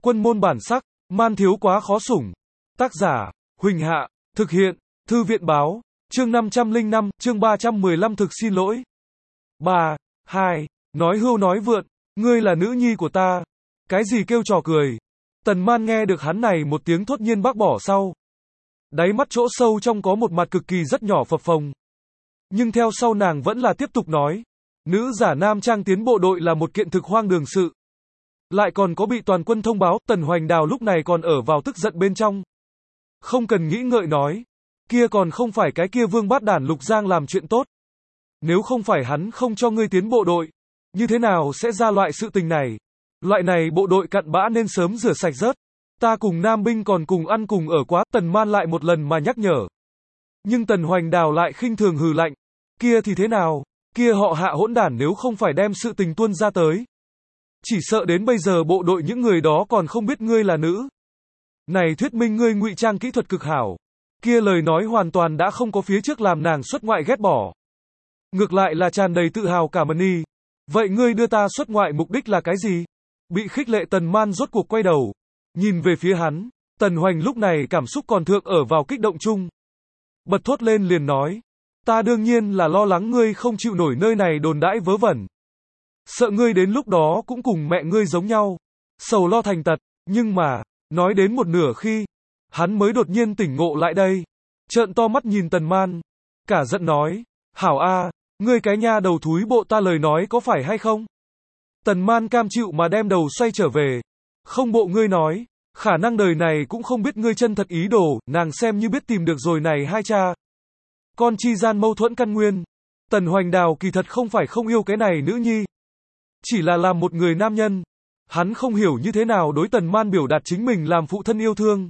Quân môn bản sắc, man thiếu quá khó sủng. Tác giả, Huỳnh Hạ, thực hiện, Thư viện báo, chương 505, chương 315 thực xin lỗi. 3, 2, nói hưu nói vượn, ngươi là nữ nhi của ta. Cái gì kêu trò cười. Tần Man nghe được hắn này một tiếng thốt nhiên bác bỏ sau. Đáy mắt chỗ sâu trong có một mặt cực kỳ rất nhỏ phập phồng. Nhưng theo sau nàng vẫn là tiếp tục nói. Nữ giả nam trang tiến bộ đội là một kiện thực hoang đường sự. Lại còn có bị toàn quân thông báo, Tần Hoành Đào lúc này còn ở vào tức giận bên trong. Không cần nghĩ ngợi nói. Kia còn không phải cái kia vương bát đản Lục Giang làm chuyện tốt. Nếu không phải hắn không cho ngươi tiến bộ đội, như thế nào sẽ ra loại sự tình này? Loại này bộ đội cặn bã nên sớm rửa sạch rớt. Ta cùng Nam binh còn cùng ăn cùng ở quá, Tần Man lại một lần mà nhắc nhở. Nhưng Tần Hoành Đào lại khinh thường hừ lạnh. Kia thì thế nào? Kia họ Hạ hỗn đản nếu không phải đem sự tình tuôn ra tới. Chỉ sợ đến bây giờ bộ đội những người đó còn không biết ngươi là nữ. Này thuyết minh ngươi ngụy trang kỹ thuật cực hảo. Kia lời nói hoàn toàn đã không có phía trước làm nàng xuất ngoại ghét bỏ. Ngược lại là tràn đầy tự hào cảm ơn y. Vậy ngươi đưa ta xuất ngoại mục đích là cái gì? Bị khích lệ Tần Man rốt cuộc quay đầu. Nhìn về phía hắn. Tần Hoành lúc này cảm xúc còn thượng ở vào kích động chung. Bật thốt lên liền nói. Ta đương nhiên là lo lắng ngươi không chịu nổi nơi này đồn đãi vớ vẩn. Sợ ngươi đến lúc đó cũng cùng mẹ ngươi giống nhau. Sầu lo thành tật. Nhưng mà, nói đến một nửa khi, hắn mới đột nhiên tỉnh ngộ lại đây. Trợn to mắt nhìn Tần Man. Cả giận nói. Hảo a, ngươi cái nha đầu thúi bộ ta lời nói có phải hay không? Tần Man cam chịu mà đem đầu xoay trở về. Không bộ ngươi nói. Khả năng đời này cũng không biết ngươi chân thật ý đồ, nàng xem như biết tìm được rồi này hai cha. Con chi gian mâu thuẫn căn nguyên. Tần Hoành Đào kỳ thật không phải không yêu cái này nữ nhi. Chỉ là làm một người nam nhân. Hắn không hiểu như thế nào đối Tần Man biểu đạt chính mình làm phụ thân yêu thương.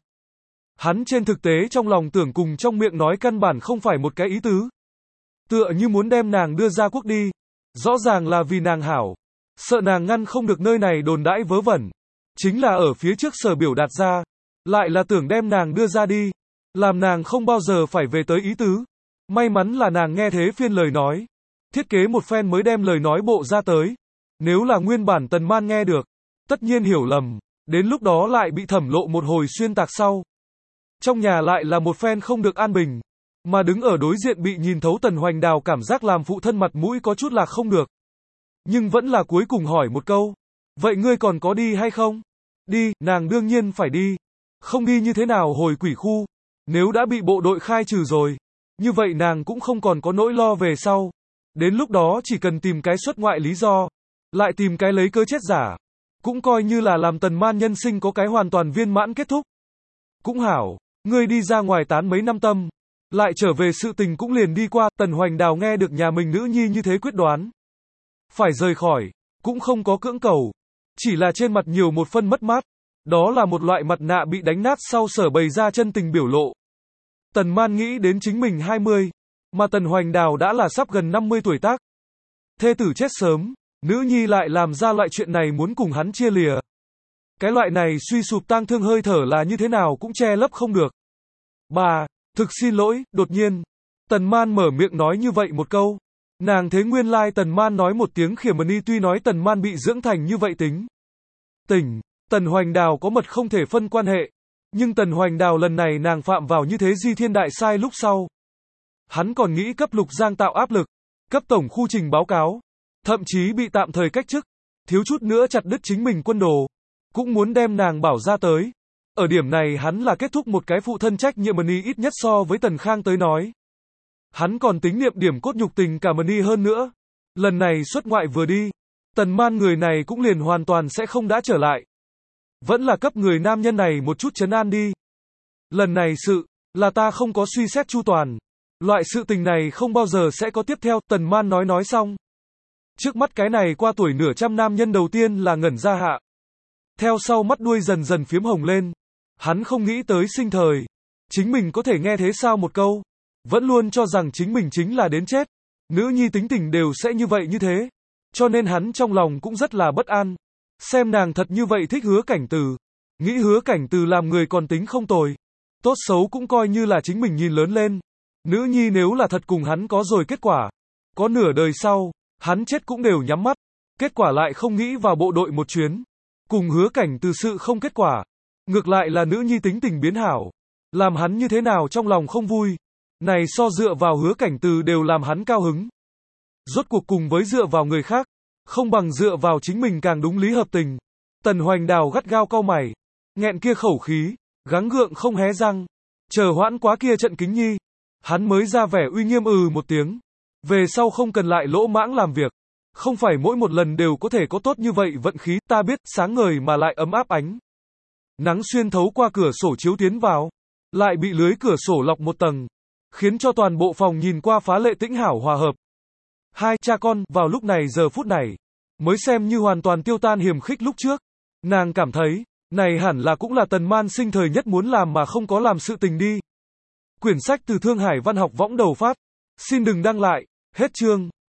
Hắn trên thực tế trong lòng tưởng cùng trong miệng nói căn bản không phải một cái ý tứ. Tựa như muốn đem nàng đưa ra quốc đi. Rõ ràng là vì nàng hảo. Sợ nàng ngăn không được nơi này đồn đãi vớ vẩn. Chính là ở phía trước sở biểu đạt ra. Lại là tưởng đem nàng đưa ra đi. Làm nàng không bao giờ phải về tới ý tứ. May mắn là nàng nghe thế phiên lời nói. Thiết kế một phen mới đem lời nói bộ ra tới. Nếu là nguyên bản Tần Man nghe được. Tất nhiên hiểu lầm. Đến lúc đó lại bị thẩm lộ một hồi xuyên tạc sau. Trong nhà lại là một phen không được an bình. Mà đứng ở đối diện bị nhìn thấu Tần Hoành Đào cảm giác làm phụ thân mặt mũi có chút là không được. Nhưng vẫn là cuối cùng hỏi một câu. Vậy ngươi còn có đi hay không? Đi, nàng đương nhiên phải đi. Không đi như thế nào hồi quỷ khu. Nếu đã bị bộ đội khai trừ rồi. Như vậy nàng cũng không còn có nỗi lo về sau. Đến lúc đó chỉ cần tìm cái xuất ngoại lý do. Lại tìm cái lấy cớ chết giả. Cũng coi như là làm Tần Man nhân sinh có cái hoàn toàn viên mãn kết thúc. Cũng hảo, ngươi đi ra ngoài tán mấy năm tâm. Lại trở về sự tình cũng liền đi qua. Tần Hoành Đào nghe được nhà mình nữ nhi như thế quyết đoán. Phải rời khỏi, cũng không có cưỡng cầu. Chỉ là trên mặt nhiều một phân mất mát. Đó là một loại mặt nạ bị đánh nát sau sở bày ra chân tình biểu lộ. Tần Man nghĩ đến chính mình 20. Mà Tần Hoành Đào đã là sắp gần 50 tuổi tác. Thê tử chết sớm. Nữ nhi lại làm ra loại chuyện này muốn cùng hắn chia lìa. Cái loại này suy sụp tang thương hơi thở là như thế nào cũng che lấp không được. Bà, thực xin lỗi, đột nhiên. Tần Man mở miệng nói như vậy một câu. Nàng thấy nguyên lai Tần Man nói một tiếng khiểm mani tuy nói Tần Man bị dưỡng thành như vậy tính. Tỉnh, Tần Hoành Đào có mật không thể phân quan hệ. Nhưng Tần Hoành Đào lần này nàng phạm vào như thế di thiên đại sai lúc sau. Hắn còn nghĩ cấp Lục Giang tạo áp lực. Cấp tổng khu trình báo cáo. Thậm chí bị tạm thời cách chức. Thiếu chút nữa chặt đứt chính mình quân đồ. Cũng muốn đem nàng bảo ra tới. Ở điểm này hắn là kết thúc một cái phụ thân trách nhiệm mani ít nhất so với Tần Khang tới nói. Hắn còn tính niệm điểm cốt nhục tình cả mani hơn nữa. Lần này xuất ngoại vừa đi. Tần Man người này cũng liền hoàn toàn sẽ không đã trở lại. Vẫn là cấp người nam nhân này một chút trấn an đi. Lần này sự, là ta không có suy xét chu toàn. Loại sự tình này không bao giờ sẽ có tiếp theo. Tần Man nói xong. Trước mắt cái này qua tuổi nửa trăm nam nhân đầu tiên là ngẩn ra hạ. Theo sau mắt đuôi dần dần phiếm hồng lên. Hắn không nghĩ tới sinh thời. Chính mình có thể nghe thế sao một câu. Vẫn luôn cho rằng chính mình chính là đến chết. Nữ nhi tính tình đều sẽ như vậy như thế. Cho nên hắn trong lòng cũng rất là bất an. Xem nàng thật như vậy thích Hứa Cảnh Từ. Nghĩ Hứa Cảnh Từ làm người còn tính không tồi. Tốt xấu cũng coi như là chính mình nhìn lớn lên. Nữ nhi nếu là thật cùng hắn có rồi kết quả. Có nửa đời sau. Hắn chết cũng đều nhắm mắt. Kết quả lại không nghĩ vào bộ đội một chuyến. Cùng Hứa Cảnh Từ sự không kết quả. Ngược lại là nữ nhi tính tình biến hảo. Làm hắn như thế nào trong lòng không vui. Này so dựa vào Hứa Cảnh Từ đều làm hắn cao hứng. Rốt cuộc cùng với dựa vào người khác, không bằng dựa vào chính mình càng đúng lý hợp tình. Tần Hoành Đào gắt gao cau mày, nghẹn kia khẩu khí, gắng gượng không hé răng. Chờ hoãn quá kia trận kính nhi, hắn mới ra vẻ uy nghiêm một tiếng. Về sau không cần lại lỗ mãng làm việc. Không phải mỗi một lần đều có thể có tốt như vậy vận khí, ta biết, sáng ngời mà lại ấm áp ánh. Nắng xuyên thấu qua cửa sổ chiếu tiến vào, lại bị lưới cửa sổ lọc một tầng, khiến cho toàn bộ phòng nhìn qua phá lệ tĩnh hảo hòa hợp. Hai cha con, vào lúc này giờ phút này, mới xem như hoàn toàn tiêu tan hiềm khích lúc trước. Nàng cảm thấy, này hẳn là cũng là Tần Man Sinh thời nhất muốn làm mà không có làm sự tình đi. Quyển sách từ Thương Hải Văn học võng đầu phát. Xin đừng đăng lại, hết chương.